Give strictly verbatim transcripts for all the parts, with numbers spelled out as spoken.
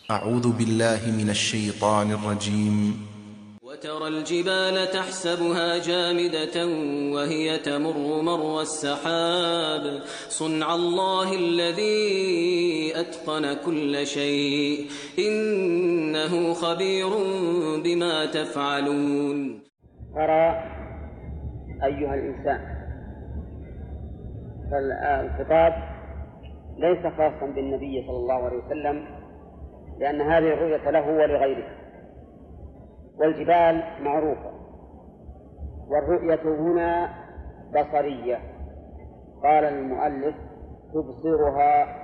أعوذ بالله من الشيطان الرجيم. وترى الجبال تحسبها جامدة وهي تمر مر السحاب صنع الله الذي أتقن كل شيء إنه خبير بما تفعلون. ترى أيها الإنسان، فالخطاب ليس خاصا بالنبي صلى الله عليه وسلم، لأن هذه الرؤية له ولغيره. والجبال معروفة، والرؤية هنا بصرية. قال المؤلف تبصرها.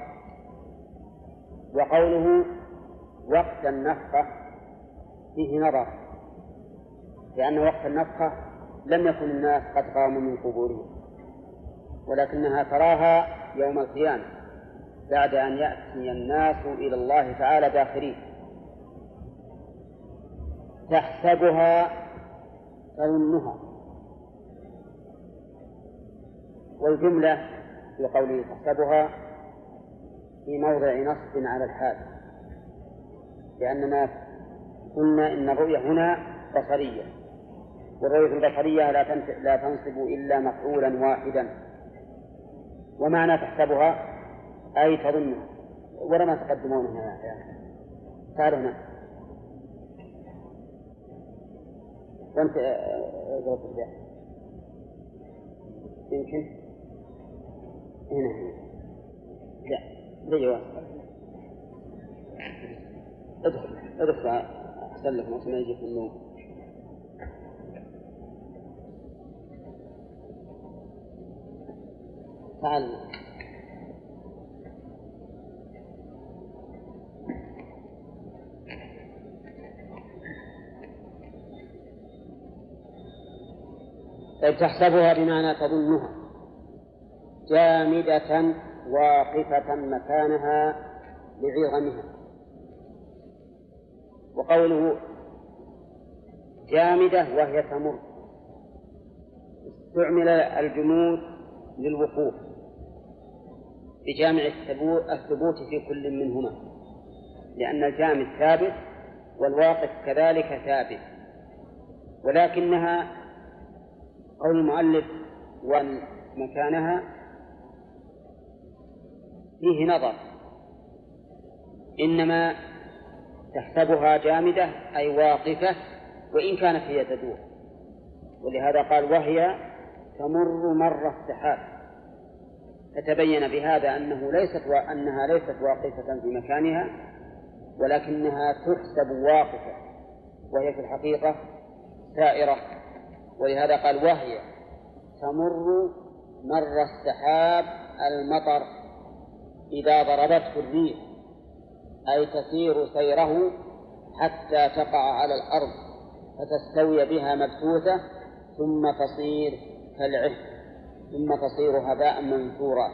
وقوله وقت النفخة فيه نظر، لأن وقت النفخة لم يكن الناس قد قاموا من قبورهم، ولكنها تراها يوم القيامة بعد أن يأتي الناس إلى الله تعالى داخرين. تحسبها تظنها، والجملة في قوله تحسبها في موضع نصب على الحال، لأننا قلنا إن الرؤية هنا بصرية، والرؤية البصرية لا تنصب إلا مفعولا واحدا. ومعنى تحسبها أي تظنها. ولما تقدمون هنا تعالوا هنا وانت جواب يمكن هنا هنا لا لا جواب ادخل ادخل أحسن لكم عشان ما يجيك النوم. تعال تحسبها بمعنى تظنها جامدة واقفة مكانها لعظمها. وقوله جامدة وهي تمر، استعمل الجمود للوقوف بجامع الثبوت في كل منهما، لأن الجامد ثابت والواقف كذلك ثابت. ولكنها قول المؤلف ومكانها فيه نظر، إنما تحسبها جامدة أي واقفة وإن كانت هي تدور. ولهذا قال وهي تمر مر السحاب، فتبين بهذا أنه ليست وأنها ليست واقفة في مكانها، ولكنها تحسب واقفة وهي في الحقيقة سائرة. ولهذا قال وهي تمر مر السحاب المطر إذا ضربته الريح، أي تسير سيره حتى تقع على الأرض فتستوي بها مبثوثة ثم تصير كالعهن ثم تصير هباء منثورا.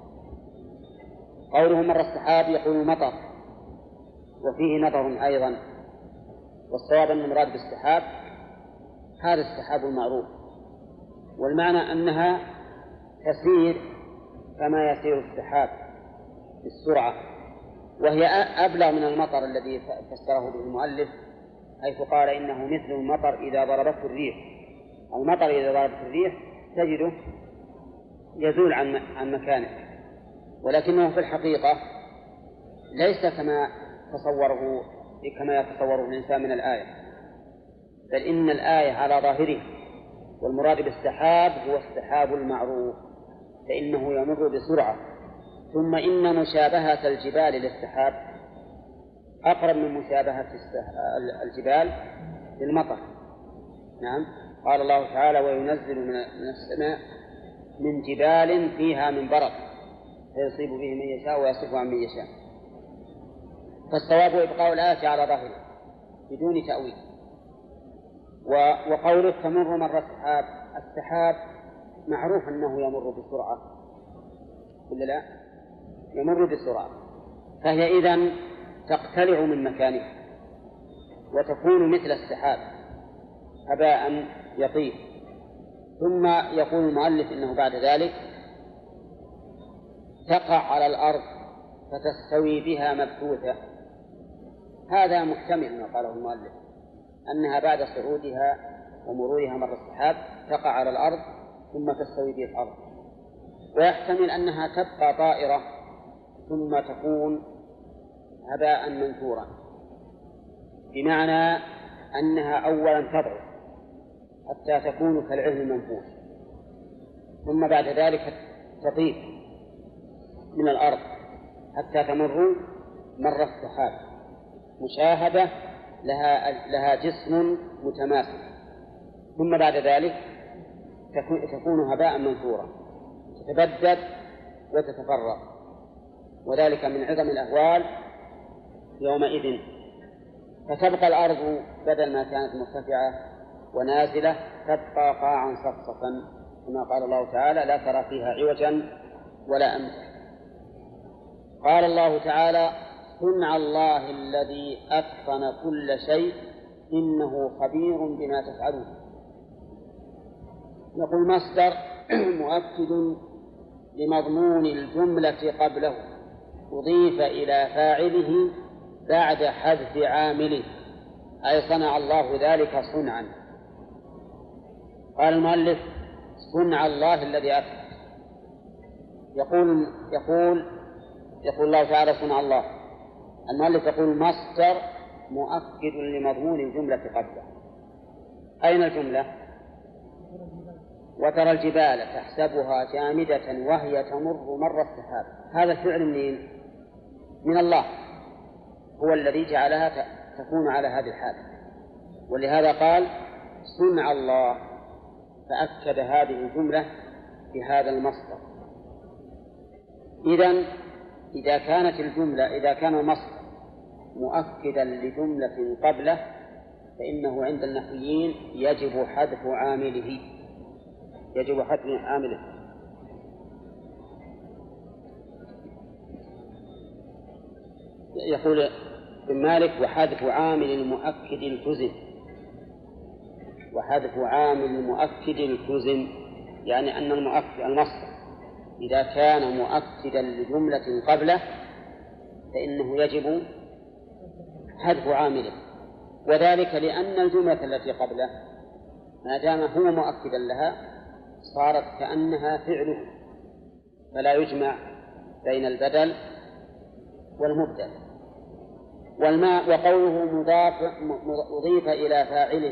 قوله مر السحاب يقول المطر، وفيه نظر أيضا، والصواب أن المراد بالسحاب هذا السحاب المعروف، والمعنى أنها تسير كما يسير السحاب بالسرعة، وهي أبلغ من المطر الذي فسره به المؤلف، حيث قال إنه مثل المطر إذا ضربته الريح. المطر إذا ضربته الريح تجده يزول عن عن مكانه، ولكنه في الحقيقة ليس كما تصوره كما يتصوره الإنسان من الآية، بل إن الآية على ظاهره، والمراد بالسحاب هو السحاب المعروف، فإنه يمر بسرعة. ثم إن مشابهة الجبال للسحاب أقرب من مشابهة الجبال للمطر. نعم، قال الله تعالى وينزل من السماء من جبال فيها من برد فيصيب به من يشاء ويصرف عن من يشاء. فالصواب إبقاء الآية على ظاهره بدون تأويل. وقوله تمر مر السحاب، السحاب معروف أنه يمر بسرعة ولا لا؟ يمر بسرعة، فهي إذن تقتلع من مكانها وتكون مثل السحاب هباء يطير. ثم يقول المؤلف إنه بعد ذلك تقع على الأرض فتستوي بها مبثوثة، هذا محتمل ما قاله المؤلف، أنها بعد صعودها ومرورها مر السحاب تقع على الأرض ثم تستوي به الأرض، ويحتمل أنها تبقى طائرة ثم تكون هباء منثورا، بمعنى أنها أولا تضعف حتى تكون كالعهن المنفوش، ثم بعد ذلك تطير من الأرض حتى تمر مر السحاب مشاهدة لها, لها جسم متماسك، ثم بعد ذلك تكون هباء منثورا تتبدد وتتفرق، وذلك من عظم الأهوال يومئذ. فتبقى الأرض بدل ما كانت مرتفعة ونازلة تبقى قاعا صفصفا كما قال الله تعالى: لا ترى فيها عوجا ولا أمتا. قال الله تعالى: صنع الله الذي أتقن كل شيء إنه خبير بما تفعلون. يقول مصدر مؤكد لمضمون الجملة قبله، أضيف إلى فاعله بعد حذف عامله، أي صنع الله ذلك صنعا. قال المؤلف: صنع الله الذي أتقن. يقول يقول يقول الله تعالى: صنع الله. المؤلف يقول مصدر مؤكد لمضمون الجملة قبله. أين الجملة؟ وترى الجبال تحسبها جامدة وهي تمر مر السحاب. هذا الفعل منين؟ من الله، هو الذي جعلها تكون على هذه الحال، ولهذا قال صنع الله، فأكد هذه الجملة بهذا المصدر. إذن إذا كانت الجملة إذا كان المصدر مؤكدا لجملة قبله فإنه عند النحويين يجب حذف عامله يجب حذف عامله يقول ابن مالك: وحذف عامل المؤكد التزم. وحذف عامل المؤكد التزم يعني أن المؤكد المصدر إذا كان مؤكدا لجملة قبله فإنه يجب حذف عامله، وذلك لأن الجملة التي قبله ما دام هو مؤكدا لها صارت كأنها فعله، فلا يجمع بين البدل والمبدل. والماء وقوله مضاف أضيف إلى فاعله،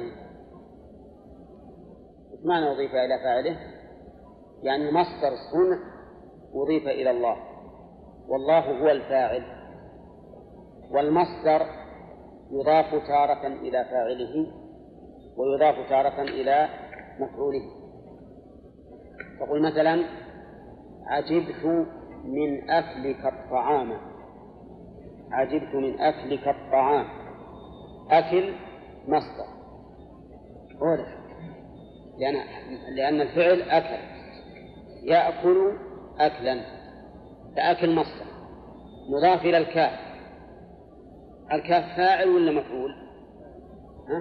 إيش معنى أضيف إلى فاعله؟ يعني مصدر صنع أضيف إلى الله، والله هو الفاعل، والمصدر يضاف تارة إلى فاعله ويضاف تارة إلى مفعوله. تقول مثلا: عجبت من أكلك الطعام. عجبت من أكلك الطعام. أكل مصدر أولا، لأن, لأن الفعل أكل يأكل أكلا، فأكل مصدر مضاف إلى الكاف. الكاف فاعل ولا مفعول؟ ها؟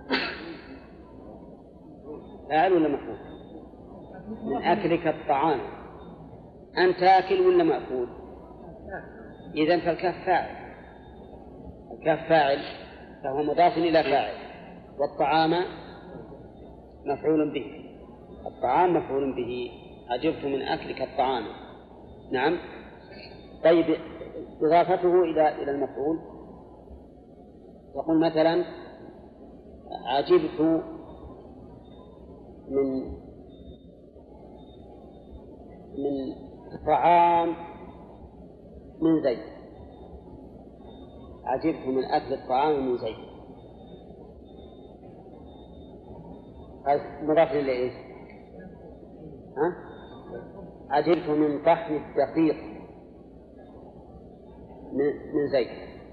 فاعل ولا مفعول؟ من أكلك الطعام. أنت أكل ولا مأكول؟ إذن فالكاف فاعل، الكاف فاعل فهو مضاف إلى فاعل، والطعام مفعول به. الطعام مفعول به. عجبت من أكلك الطعام. نعم. طيب إضافته إلى إلى المفعول يقول مثلا: عجبت من من طعام من زيد. عجبت من أكل الطعام من زيد. هذا مضاف إلى إيش؟ ها؟ عجبت من طحن الدقيق من زيد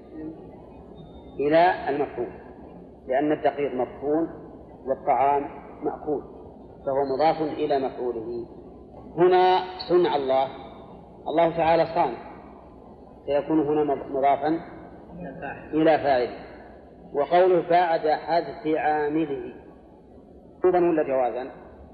إلى المفعول، لأن الدقيق مطحون والطعام مأكول، فهو مضاف إلى مفعوله. هنا صنع الله، الله تعالى صانع، سيكون هنا مضافا إلى فاعله. وقوله بعد حذف عامله وجوبا ولا جوازا؟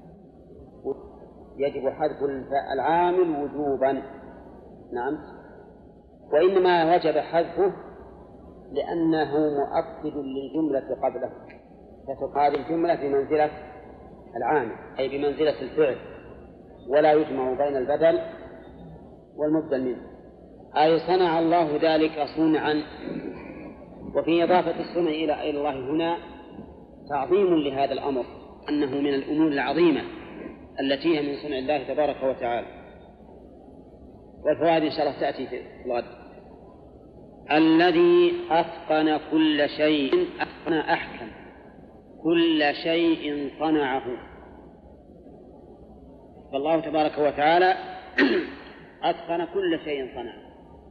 يجب حذف العامل وجوبا. نعم. وإنما وجب حذفه لأنه مؤكد للجملة قبله، فتبقى هذه الجملة بمنزلة العامل أي بمنزلة الفعل، ولا يجمع بين البدل والمبدل منه. أي صنع الله ذلك صنعا. وفي إضافة الصنع إلى الله هنا تعظيم لهذا الأمر، أنه من الأمور العظيمة التي هي من صنع الله تبارك وتعالى. والفوائد إن شاء الله تأتي في الغد. الذي أتقن كل شيء، أتقن أحكم كل شيء صنعه. فالله تبارك وتعالى أتقن كل شيء صنعه.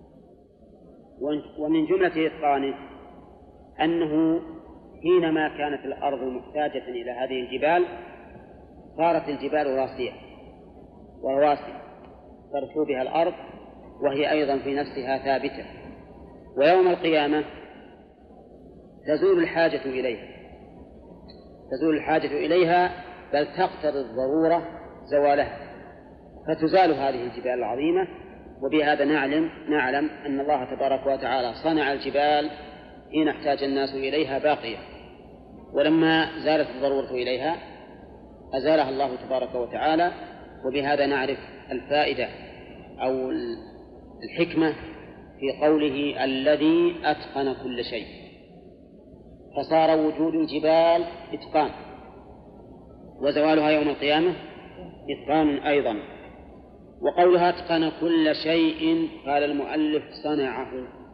ومن جملة إتقانه أنه حينما كانت الأرض محتاجة إلى هذه الجبال صارت الجبال راسية ورواسي ترسو بها الأرض، وهي أيضا في نفسها ثابتة، ويوم القيامة تزول الحاجة إليها تزول الحاجة إليها بل تقتضي الضرورة زوالها، فتزال هذه الجبال العظيمة. وبهذا نعلم نعلم أن الله تبارك وتعالى صنع الجبال حين احتاج الناس إليها باقية، ولما زالت الضرورة إليها أزالها الله تبارك وتعالى. وبهذا نعرف الفائدة أو الحكمة في قوله الذي أتقن كل شيء، فصار وجود الجبال إتقان، وزوالها يوم القيامة إتقان أيضا. وقولها أتقن كل شيء قال المؤلف صنعه،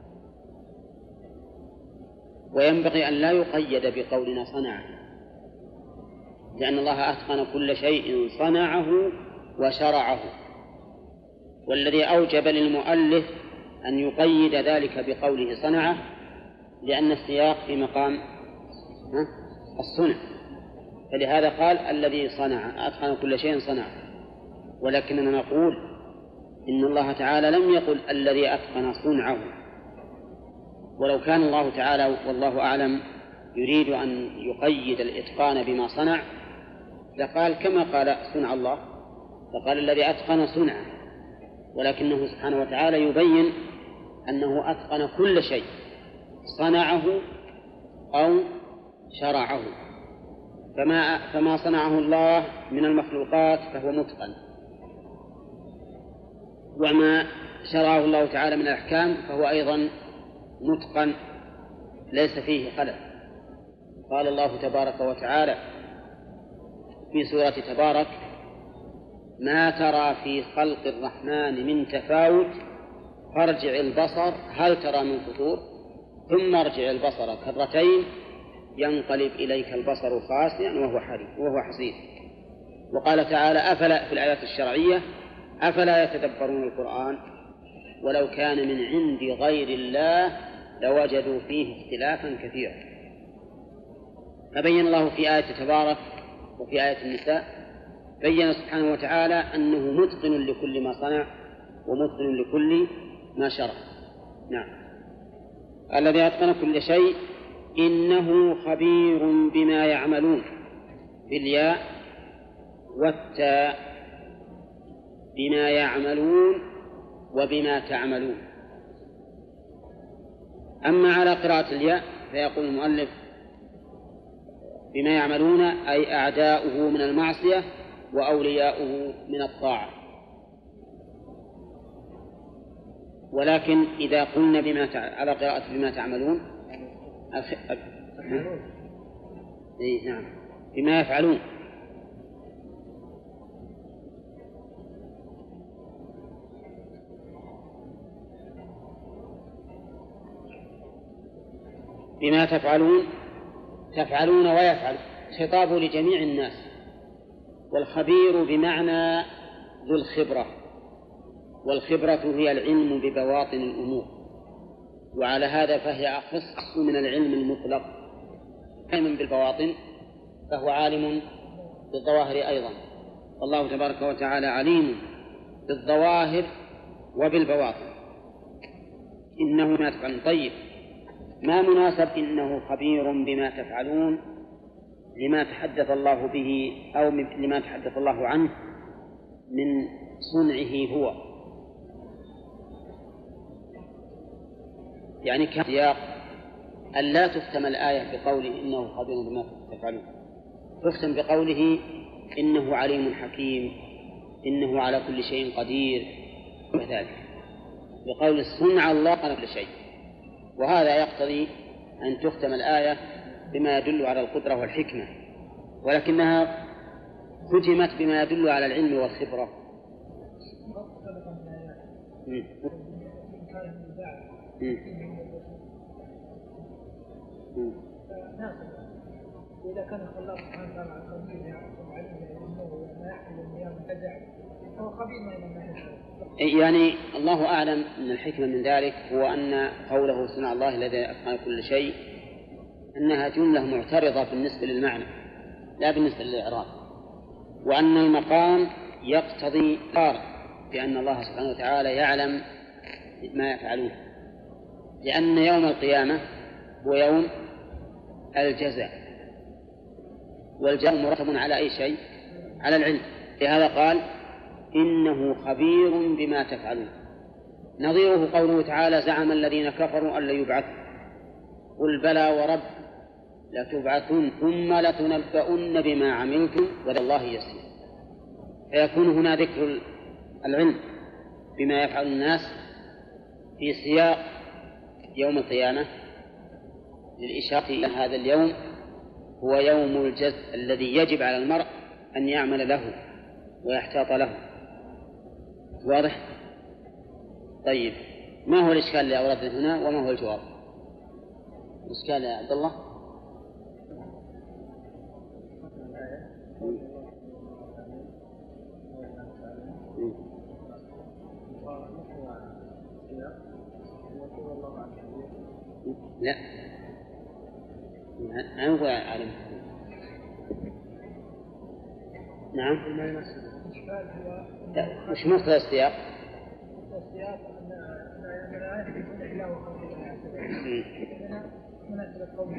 وينبغي أن لا يقيد بقولنا صنعه، لأن الله أتقن كل شيء صنعه وشرعه. والذي أوجب للمؤلف أن يقيد ذلك بقوله صنعه لأن السياق في مقام الصنع، فلهذا قال الذي صنع أتقن كل شيء صنعه. ولكننا نقول إن الله تعالى لم يقل الذي أتقن صنعه، ولو كان الله تعالى والله أعلم يريد أن يقيد الإتقان بما صنع لقال كما قال صنع الله، فقال الذي أتقن صنعه، ولكنه سبحانه وتعالى يبين أنه أتقن كل شيء صنعه أو شرعه. فما, فما صنعه الله من المخلوقات فهو متقن، وما شرعه الله تعالى من الأحكام فهو أيضا متقن ليس فيه خلل. قال الله تبارك وتعالى في سورة تبارك ما ترى في خلق الرحمن من تفاوت فارجع البصر هل ترى من فطور ثم ارجع البصر كرتين ينقلب إليك البصر خاسئا وهو حريص وهو حصير. وقال تعالى أفلا في الآيات الشرعية أفلا يتدبرون القرآن ولو كان من عند غير الله لوجدوا فيه اختلافا كثيرا. فبين الله في آية تبارك وفي آية النساء بين سبحانه وتعالى أنه متقن لكل ما صنع ومتقن لكل ما شرع. نعم. الذي أتقن كل شيء إنه خبير بما يعملون بالياء والتاء، بما يعملون وبما تعملون. أما على قراءة الياء فيقول المؤلف بما يعملون أي أعداؤه من المعصية وأولياؤه من الطاعة. ولكن إذا قلنا بما تع... على قراءة بما تعملون أخ... أخ... إيه نعم بما يفعلون، بما تفعلون تفعلون ويفعل خطاب لجميع الناس. والخبير بمعنى ذو الخبرة، والخبرة هي العلم ببواطن الأمور، وعلى هذا فهي أخص من العلم المطلق. علم بالبواطن فهو عالم بالظواهر أيضا، والله تبارك وتعالى عليم بالظواهر وبالبواطن. إنه ما تفعلون. طيب ما مناسب إنه خبير بما تفعلون لما تحدث الله به أو لما تحدث الله عنه من صنعه هو، يعني كسياق أن لا تختم الآية بقوله إنه خبير بما تفعلون، تختم بقوله إنه عليم حكيم، إنه على كل شيء قدير، وذلك بقول صنع الله على كل شيء. وهذا يقتضي أن تختم الآية بما يدل على القدرة والحكمة، ولكنها ختمت بما يدل على العلم والخبرة. م. م. م. وإذا كان الله سبحانه وتعالى خبير وعليم ما يحمل المياه منتزع هو خبير ما يحمل. يعني الله أعلم أن الحكمة من ذلك هو أن قوله صنع الله الذي أتقن كل شيء أنها جملة معترضة بالنسبة للمعنى لا بالنسبة للإعراب، وأن المقام يقتضي إقرار بأن الله سبحانه وتعالى يعلم ما يفعلون، لأن يوم القيامة هو يوم الجزاء، والجزاء مرتب على أي شيء؟ على العلم. لهذا قال إنه خبير بما تفعلون. نظيره قوله تعالى زعم الذين كفروا أن لا يبعثوا قل بلى ورب لتبعثن ثم لتنبؤن بما عملتم وإلى الله يسير. فيكون هنا ذكر العلم بما يفعل الناس في سياق يوم القيامة للإشارة إلى هذا اليوم هو يوم الجزاء الذي يجب على المرء أن يعمل له ويحتاط له. واضح؟ طيب، ما هو الإشكال اللي أوردنا هنا وما هو الجواب؟ الإشكال يا عبد الله؟ لا ما هو عالم. نعم. مش مقتضى السياق. السياق أن الآية يكون إله وخلق الآية. مناسبة قوله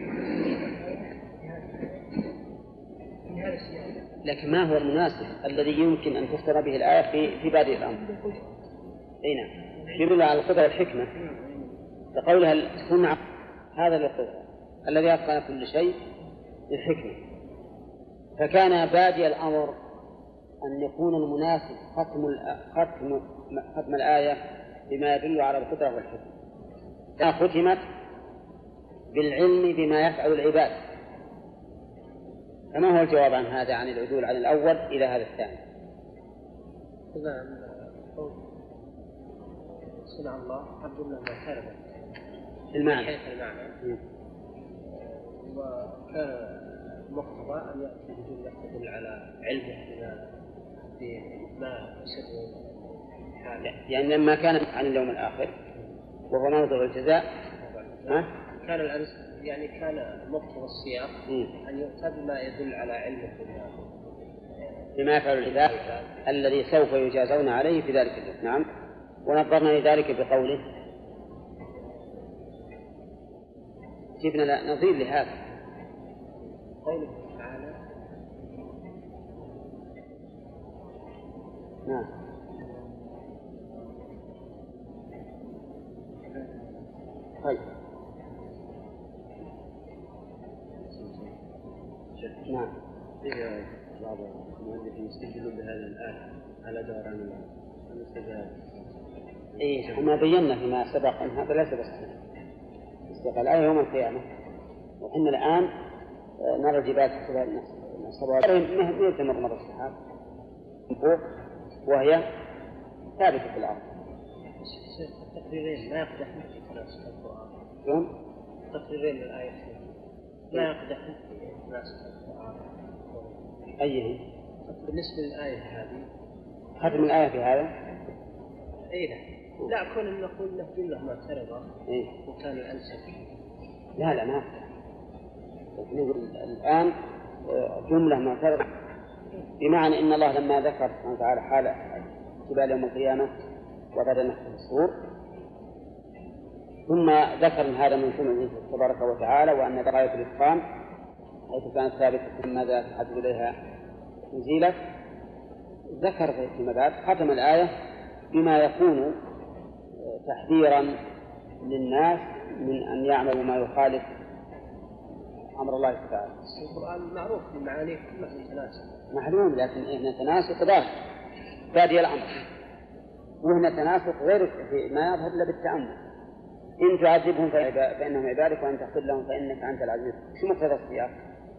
في هذا السياق. لكن ما هو المناسب الذي يمكن أن تختار به الآية في في بادئ الأمر؟ أي نعم، يدل على القدرة والحكمة. فقولها صنع هذا القدرة الذي أتقن كل شيء للحكمة، فكان بادئ الأمر أن يكون المناسب ختم ختم ختم الآية بما يدل على القدرة والحكمة، ختمت بالعلم بما يفعل العباد. فما هو الجواب عن هذا، عن العدول عن الأول إلى هذا الثاني؟ صنع الله عبد الله ما كان المعنى حيث المعنى، وكان مقتضى أن يأتي بجملة تدل على علمه بما يسر حاله. يعني لما كان عن اليوم الآخر وهو موضع الجزاء ها؟ كان الأنس يعني كان مقتضى السياق أن يؤتى بما يدل على علمه بما يفعل العباد الذي سوف يجازون عليه في ذلك اليوم. نعم. ونظرنا لذلك بقوله جبنا نظير لهذا قوله تعالى نعم طيب نعم. في بعض المؤلفين يستدلون بهذه الآية على دوران المستجاب. إيه، وما بينا فيما سبق أن هذا ليس بصحيح. استقال الآية يوم القيامة، وإحنا الآن نرى الجبال تحسبها السماوات ما تمر مر السحاب فوق وهي ثابتة في الأرض. التقريرين ما يقدح في مناسبة القرآن. شلون؟ التقريرين للآية لا يقدح في مناسبة القرآن. أيه؟ بالنسبة للآية هذه ختم الآية في هذا؟ أي لا. لا كون أن نقول له جملة معترضة إيه؟ وكان الأنسب. لا لا ما نقول الآن جملة معترضة بمعنى إن الله لما ذكر سبحانه وتعالى حال جبال يوم القيامة وبعد نفخ الصور ثم ذكر هذا من سنة تبارك وتعالى وأن غاية الإتقان حيث كانت ثابتة ماذا تحدث إليها نزيلت، ذكر فيما بعد ختم الآية بما يكون تحذيرا للناس من أن يعملوا ما يخالف أمر الله تعالى. القرآن معروف في معانيه كلها متناسق. معلوم، لكن هنا تناسق ظاهر بادي الأمر، وهنا تناسق غير ما يظهر إلا بالتأمل. إن تعذبهم فإنهم عبادك وإن تغفر لهم فإنك أنت العزيز. شو مقتضى السياق؟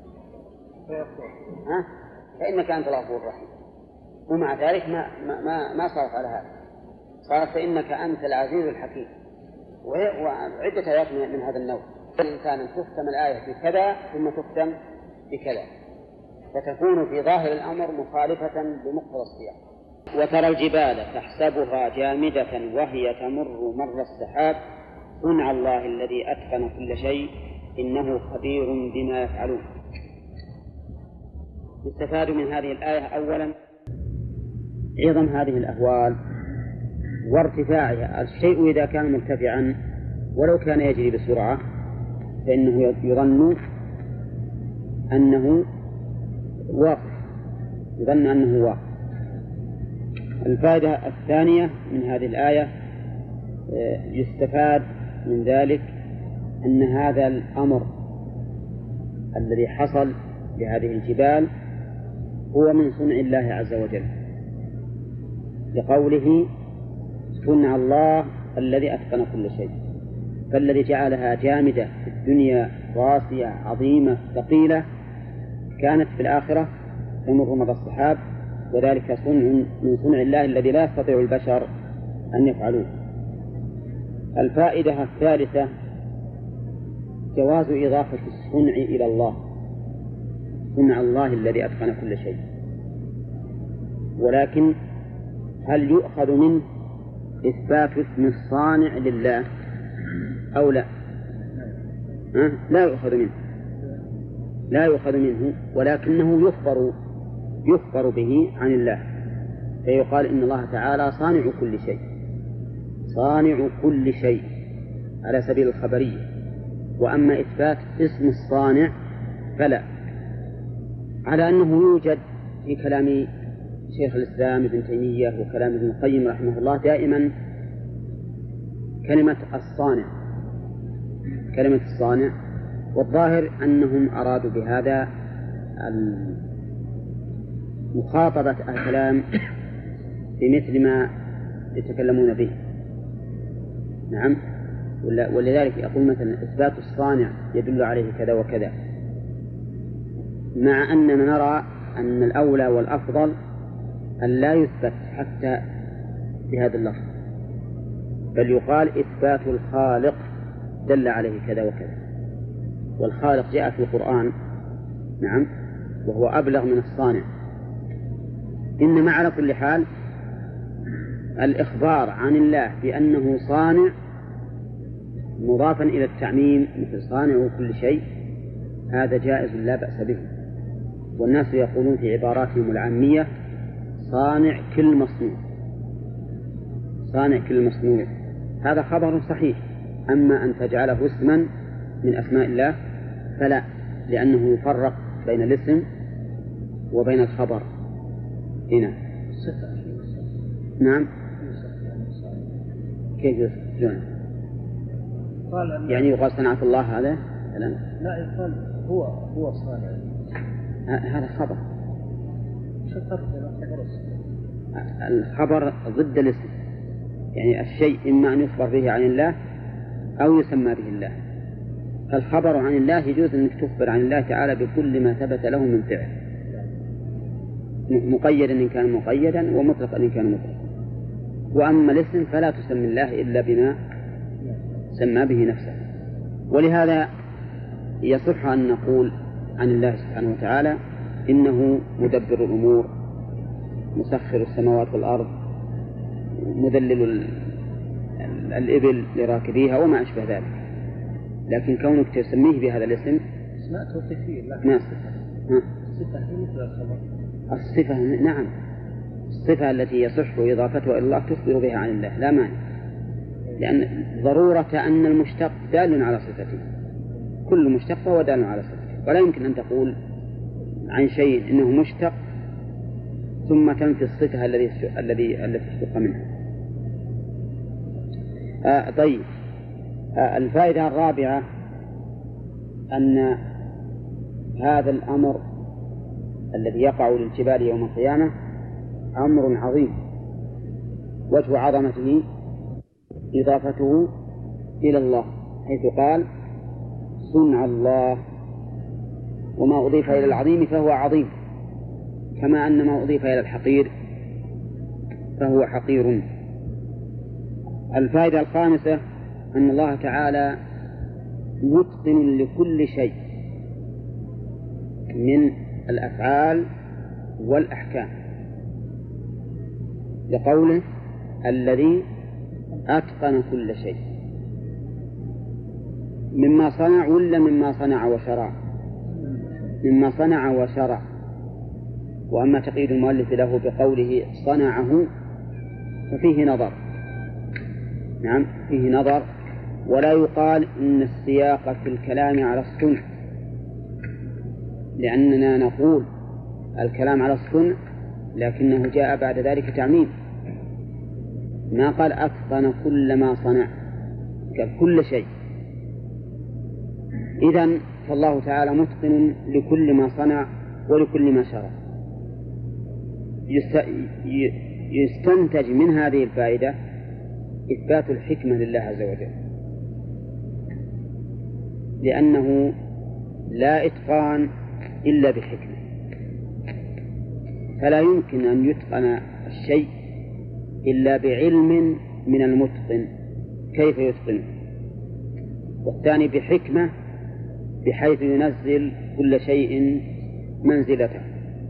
ها؟ فإنك أنت الغفور الرحيم. ومع ذلك ما ما ما, ما صارت على هذا، صارت فإنك أنت العزيز الحكيم. وعدة آيات من هذا النوع. الإنسان أن تختم الآية بكذا ثم تختم بكذا، فتكون في ظاهر الأمر مخالفة بمقتضى السياق. وترى الجبال تحسبها جامدة وهي تمر مر السحاب صنع الله الذي أتقن كل شيء إنه خبير بما يفعلون. يستفاد من هذه الآية أولا عظم هذه الأهوال وارتفاعها. الشيء إذا كان مرتفعا ولو كان يجري بسرعة فإنه يظن أنه واقف، يظن أنه واقف. الفائدة الثانية من هذه الآية يستفاد من ذلك أن هذا الأمر الذي حصل لهذه الجبال هو من صنع الله عز وجل، لقوله صنع الله الذي أتقن كل شيء. فالذي جعلها جامدة في الدنيا راسية عظيمة ثقيلة كانت في الآخرة تمر مر السحاب، وذلك صنع من صنع الله الذي لا يستطيع البشر أن يفعلوه. الفائدة الثالثة جواز إضافة الصنع إلى الله، صنع الله الذي أتقن كل شيء. ولكن هل يؤخذ منه إثبات اسم الصانع لله أو لا؟ أه؟ لا يؤخذ منه، لا يؤخذ منه، ولكنه يخبر يخبر به عن الله، فيقال إن الله تعالى صانع كل شيء، صانع كل شيء على سبيل الخبرية. وأما إثبات اسم الصانع فلا، على أنه يوجد في كلام شيخ الإسلام ابن تيمية وكلام ابن القيم رحمه الله دائما كلمة الصانع، كلمة الصانع، والظاهر أنهم أرادوا بهذا مخاطبة الكلام بمثل ما يتكلمون به. نعم، ولذلك يقول مثلا إثبات الصانع يدل عليه كذا وكذا، مع أننا نرى أن الأولى والأفضل أن لا يثبت حتى بهذا اللفظ، بل يقال إثبات الخالق دل عليه كذا وكذا. والخالق جاء في القرآن نعم وهو أبلغ من الصانع. إنما على كل حال الإخبار عن الله بأنه صانع مضافا إلى التعميم مثل صانع كل شيء هذا جائز لا بأس به. والناس يقولون في عباراتهم العامية صانع كل مصنوع، صانع كل مصنوع، هذا خبر صحيح. أما أن تجعله اسما من أسماء الله فلا، لأنه يفرق بين الاسم وبين الخبر هنا. نعم، كيف يصفون؟ يعني يقال صنعة الله هذا؟ لا, لا يقال هو هو صانع، هذا خبر. شو الفرق بين الخبر والاسم؟ الخبر ضد الاسم، يعني الشيء إما أن يخبر به عن الله أو يسمى به الله. فالخبر عن الله يجوز أنك تخبر عن الله تعالى بكل ما ثبت له من فعل، مقيدا إن كان مقيدا ومطلقا إن كان مطلقا. وأما الاسم فلا تسمي الله إلا بما سمى به نفسه. ولهذا يصح أن نقول عن الله سبحانه وتعالى إنه مدبر الأمور، مسخر السماوات والأرض، مذلل الإبل لراكبيها وما أشبه ذلك. لكن كونك تسميه بهذا الاسم اسماء توقيفية، لكن ما الصفة هي مثل الخبر. الصفة نعم، الصفة التي يصح إضافتها إلى الله تخبر بها عن الله لا مانع، لأن ضرورة أن المشتق دال على صفته، كل مشتق فهو دال على صفته، ولا يمكن أن تقول عن شيء إنه مشتق ثم تنفي الصفة الذي الذي التي اشتق منها. آه طيب، آه الفائدة الرابعة أن هذا الأمر الذي يقع للجبال يوم القيامة أمر عظيم، وجه عظمته إضافته إلى الله، حيث قال صنع الله، وما أضيف إلى العظيم فهو عظيم، كما أن ما أضيف إلى الحقير فهو حقير. الفائدة الخامسة أن الله تعالى متقن لكل شيء من الأفعال والأحكام، لقوله الذي أتقن كل شيء مما صنع، ولا مما صنع وشرع؟ مما صنع وشرع. وأما تقييد المؤلف له بقوله صنعه ففيه نظر، نعم فيه نظر، ولا يقال إن السياق في الكلام على الصنع، لأننا نقول الكلام على الصنع لكنه جاء بعد ذلك تعميم، ما قال أتقن كل ما صنع، قال كل شيء. إذن فالله تعالى متقن لكل ما صنع ولكل ما شرع. يستنتج من هذه الفائدة إثبات الحكمة لله عز وجل، لأنه لا إتقان إلا بحكمة، فلا يمكن أن يتقن الشيء إلا بعلم من المتقن كيف يتقنه، والثاني بحكمة بحيث ينزل كل شيء منزلته،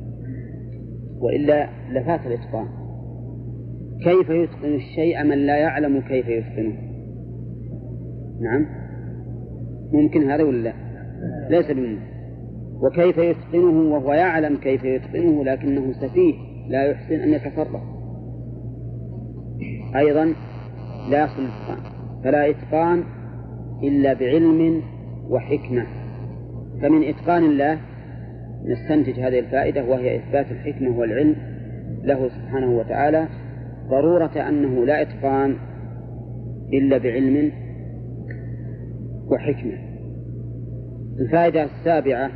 وإلا لفات الإتقان. كيف يتقن الشيء من لا يعلم كيف يتقنه؟ نعم ممكن هذا ولا لا؟ ليس بممكن. وكيف يتقنه وهو يعلم كيف يتقنه لكنه سفيه لا يحسن أن يتصرف، أيضا لا يصل الإتقان. فلا إتقان إلا بعلم وحكمة. فمن إتقان الله نستنتج هذه الفائدة، وهي إثبات الحكمة والعلم له سبحانه وتعالى، ضرورة أنه لا إتقان إلا بعلم وحكمة. الفائدة السابعة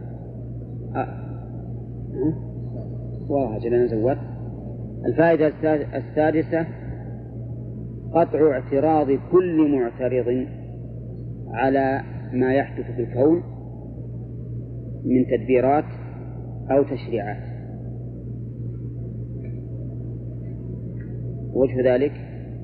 وهجلنا زود الفائدة السادسة قطع اعتراض كل معترض على ما يحدث في الكون من تدبيرات أو تشريعات. وجه ذلك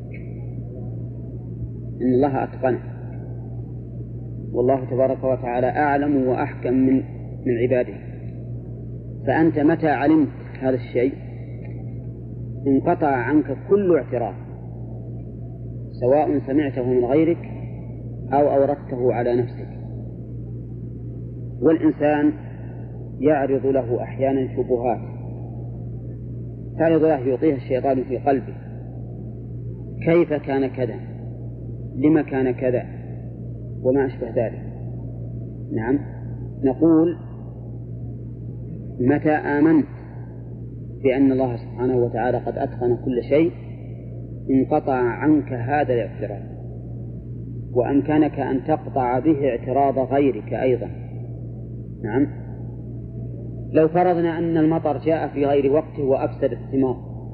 إن الله أتقنه، والله تبارك وتعالى أعلم وأحكم من من عباده، فأنت متى علمت هذا الشيء انقطع عنك كل اعتراض، سواء سمعته من غيرك أو أوردته على نفسك. والإنسان يعرض له أحيانا شبهات، تعرض له يعطيها الشيطان في قلبه، كيف كان كذا، لما كان كذا، وما أشبه ذلك. نعم نقول متى آمنت بأن الله سبحانه وتعالى قد أتقن كل شيء انقطع عنك هذا الاعتراض، وأمكنك أن تقطع به اعتراض غيرك أيضا. نعم لو فرضنا أن المطر جاء في غير وقته وأفسد الثمار،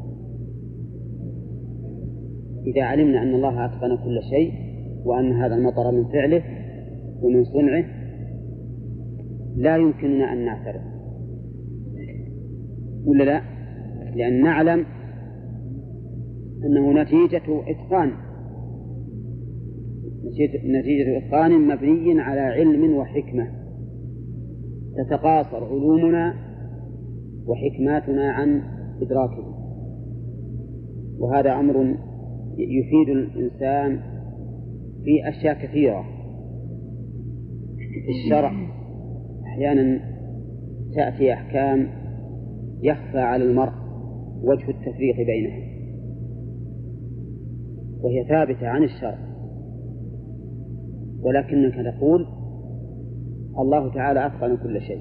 إذا علمنا أن الله أتقن كل شيء وأن هذا المطر من فعله ومن صنعه لا يمكننا أن نعترض، ولا لا؟ لأن نعلم أنه نتيجة إتقان، نتيجة إتقان مبني على علم وحكمة، تتقاصر علومنا وحكماتنا عن إدراكه. وهذا أمر يفيد الإنسان في أشياء كثيرة في الشرع. أحيانا تأتي أحكام يخفى على المرء وجه التفريق بينها، وهي ثابتة عن الشرع، ولكنك تقول الله تعالى أتقن كل شيء.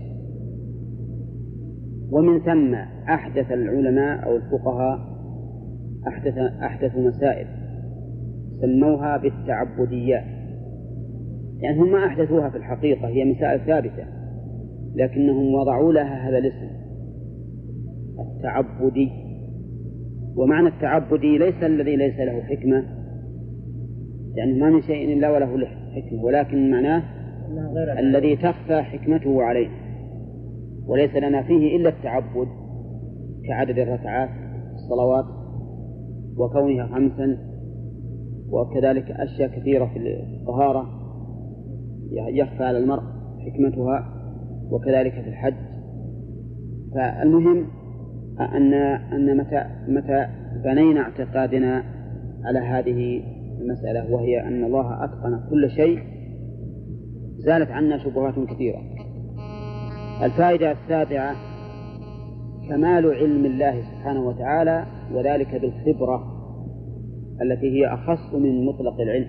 ومن ثم أحدث العلماء أو الفقهاء أحدث أحدثوا مسائل سموها بالتعبديات، يعني هم ما أحدثوها في الحقيقة، هي مسائل ثابتة لكنهم وضعوا لها هذا الاسم التعبدي. ومعنى التعبدي ليس الذي ليس له حكمة، يعني ما من شيء إلا وله حكمة، ولكن معناه الذي تخفى حكمته عليه، وليس لنا فيه إلا التعبد كعدد الركعات الصلوات وكونها خمسا، وكذلك أشياء كثيرة في الطهارة يخفى على المرء حكمتها، وكذلك في الحج. فالمهم أن أن متى متى بنينا اعتقادنا على هذه المسألة، وهي أن الله أتقن كل شيء، زالت عنا شبهات كثيرة. الفائدة السابعة كمال علم الله سبحانه وتعالى، وذلك بالخبرة التي هي أخص من مطلق العلم،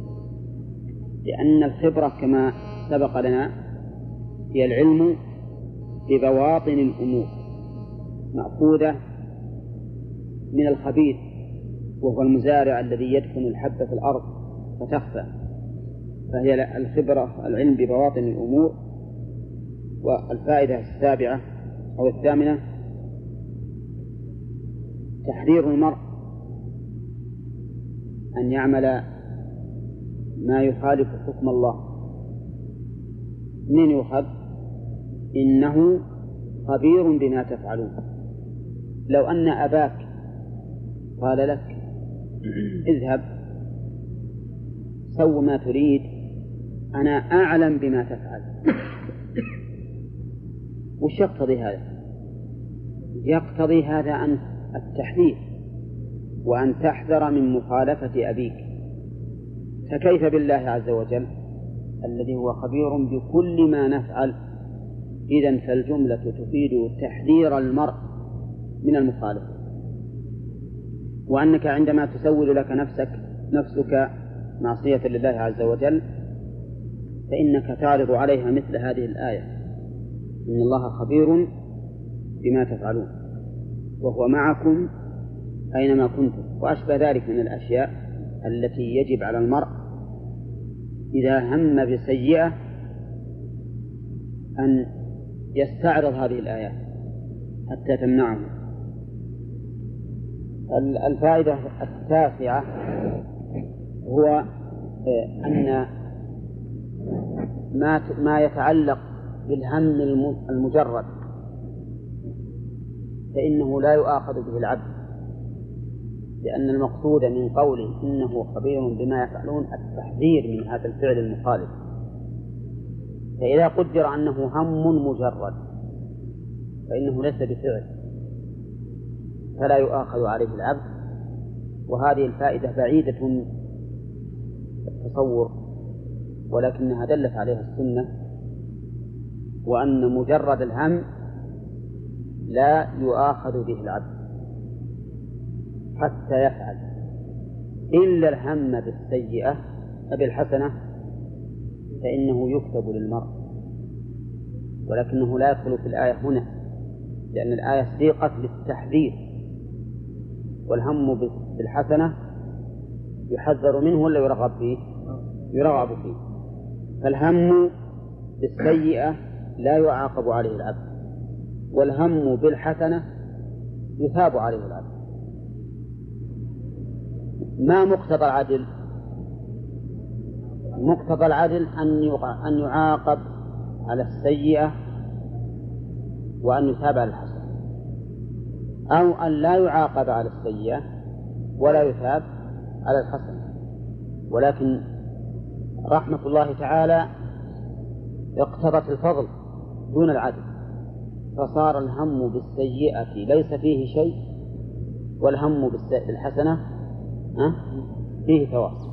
لأن الخبرة كما سبق لنا هي العلم ببواطن الأمور، مأخوذة من الخبير وهو المزارع الذي يدفن الحبة في الأرض فتخفى، فهي الخبرة العلم ببواطن الأمور. والفائدة السابعة أو الثامنة تحذير المرء أن يعمل ما يخالف حكم الله. من يؤخذ؟ إنه خبير بما تفعلون. لو أن أباك قال لك اذهب سو ما تريد، أنا أعلم بما تفعل، وش يقتضي هذا؟ يقتضي هذا أن التحذير وأن تحذر من مخالفة أبيك، فكيف بالله عز وجل الذي هو خبير بكل ما نفعل؟ إذن فالجملة تفيد تحذير المرء من المخالفة، وأنك عندما تسول لك نفسك نفسك معصية لله عز وجل فإنك تعرض عليها مثل هذه الآية: إن الله خبير بما تفعلون وهو معكم أينما كنتم، وأشبه ذلك من الأشياء التي يجب على المرء إذا هم بسيئة أن يستعرض هذه الآيات حتى تمنعه. الفائدة التاسعة هو أن ما ما يتعلق بالهم المجرد فإنه لا يؤاخذ به العبد، لأن المقصود من قوله إنه خبير بما يفعلون التحذير من هذا الفعل المخالف. فإذا قدر أنه هم مجرد فإنه ليس بفعل فلا يؤاخذ عليه العبد. وهذه الفائدة بعيدة من التصور، ولكنها دلت عليها السنة، وأن مجرد الهم لا يؤاخذ به العبد حتى يفعل، إلا الهم بالسيئة بالحسنة فإنه يكتب للمرء، ولكنه لا يدخل في الآية هنا، لأن الآية سيقت للتحذير، والهم بالحسنة يحذر منه ولا يرغب فيه؟ يرغب فيه. فالهم بالسيئة لا يعاقب عليه العبد، والهم بالحسنة يثاب عليه العبد. ما مقتضى العدل؟ مقتضى العدل أن يعاقب على السيئة وأن يثاب على الحسنة، أو أن لا يعاقب على السيئة ولا يثاب على الحسنة. ولكن رحمة الله تعالى اقتضت الفضل دون العدل، فصار الهم بالسيئة ليس فيه شيء، والهم بالحسنة فيه ثواب.